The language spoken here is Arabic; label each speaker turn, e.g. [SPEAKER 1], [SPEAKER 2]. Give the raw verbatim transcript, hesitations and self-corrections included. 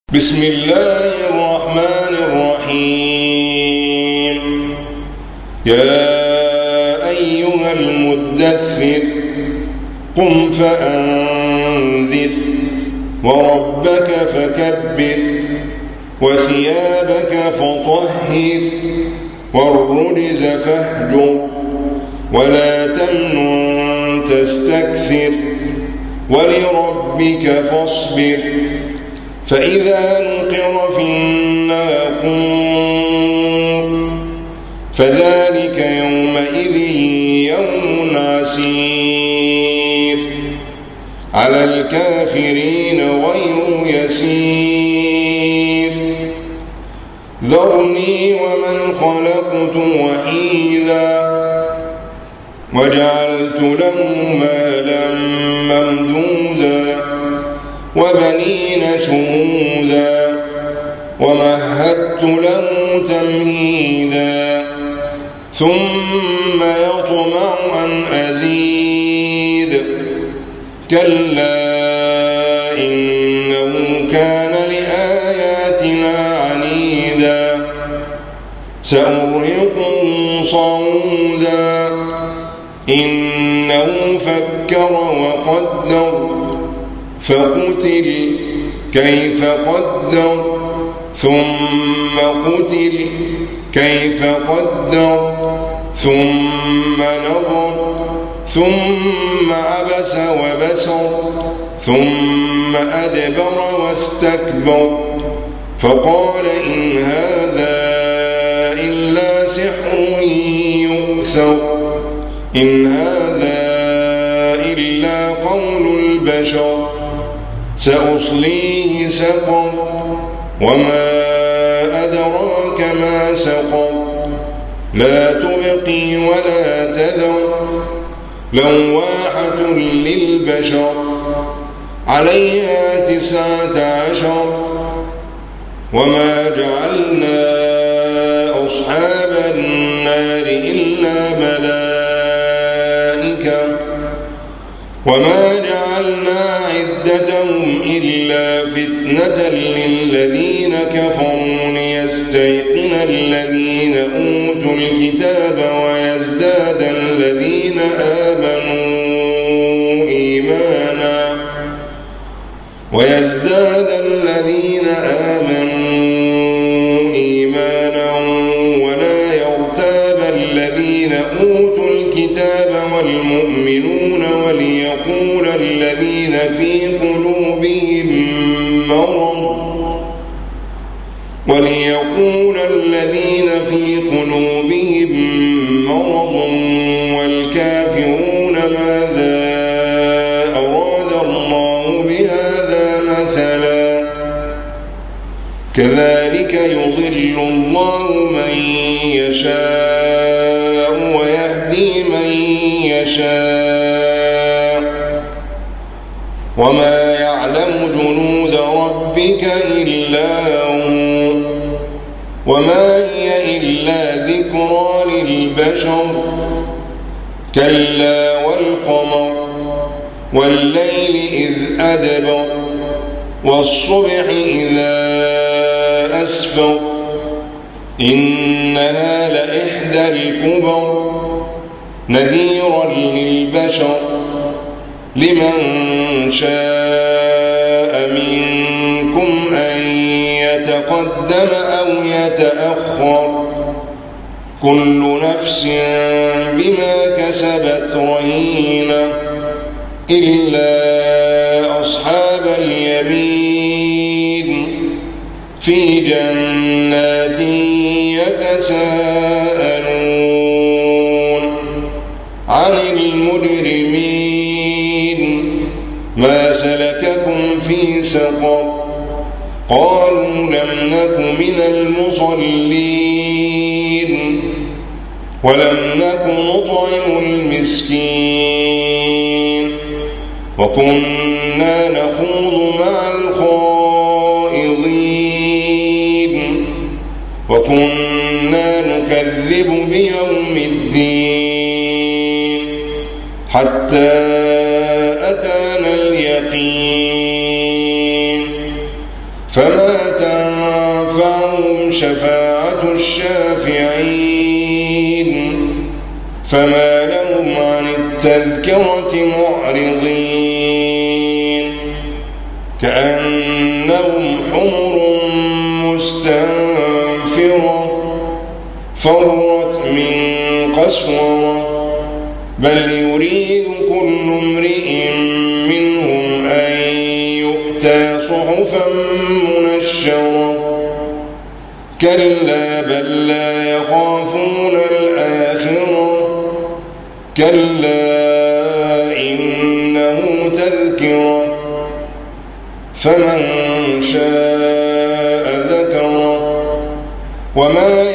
[SPEAKER 1] بسم الله الرحمن الرحيم. يا أيها المدثر قم فأنذر وربك فكبر وثيابك فطهر والرجز فاهجر ولا تمنن تستكثر ولربك فاصبر فإذا نقر في الناقور فذلك يومئذ يوم عسير على الكافرين غير يسير. ذرني ومن خلقت وحيدا وجعلت له مالا ممدودا وبنين شهودا ومهدت له تمهيدا ثم يطمع أن أزيد كلا إنه كان لآياتنا عنيدا سأرهقه صعودا إنه فكر وقدر فقتل كيف قدر ثم قتل كيف قدر ثم نظر ثم عبس وبسر ثم أدبر واستكبر فقال إن هذا إلا سحر يؤثر إن هذا إلا قول البشر سأصليه سقر وما أدراك ما سقر لا تبقي ولا تذر لواحة للبشر عليها تسعة عشر وما جعلنا أصحاب النار إلا ملائكة وما جعلنا عدتهم إلا فتنة للذين كفروا ليستيقن الذين أوتوا الكتاب ويزداد الذين آمنوا إيمانا ويزداد الذين آمنوا إيمانا ولا يرتاب الذين أوتوا الكتاب والمؤمنون وليقول الذين في قلوبهم مرض وليقول الذين في قلوبهم مرض والكافرون ماذا أراد الله بهذا مثلا كذلك يضل الله من يشاء ويهدي من يشاء وما يعلم جنود ربك إلا هو وما هي إلا ذكرى للبشر كلا والقمر والليل إذ أدبر والصبح إذا أسفر إنها لإحدى الكبر نذيرا للبشر لمن شاء منكم أن يتقدم أو يتأخر كل نفس بما كسبت رهينة إلا أصحاب اليمين في جنات يتساءلون عن المجرمين ما سلككم في سقر قالوا لم نك من المصلين ولم نك نطعم المسكين وكنا نخوض مع الخائضين وكنا نكذب بيوم الدين حتى أتانا اليقين فما تنفعهم شفاعة الشافعين فما لهم عن التذكرة معرضين كأنهم حمر مستنفرة فرت من قسورة بل يريد كل امرئ منهم أن يؤتى صحفا منشرة كلا بل لا يخافون الآخرة كلا إنه تذكرة فمن شاء ذكره وما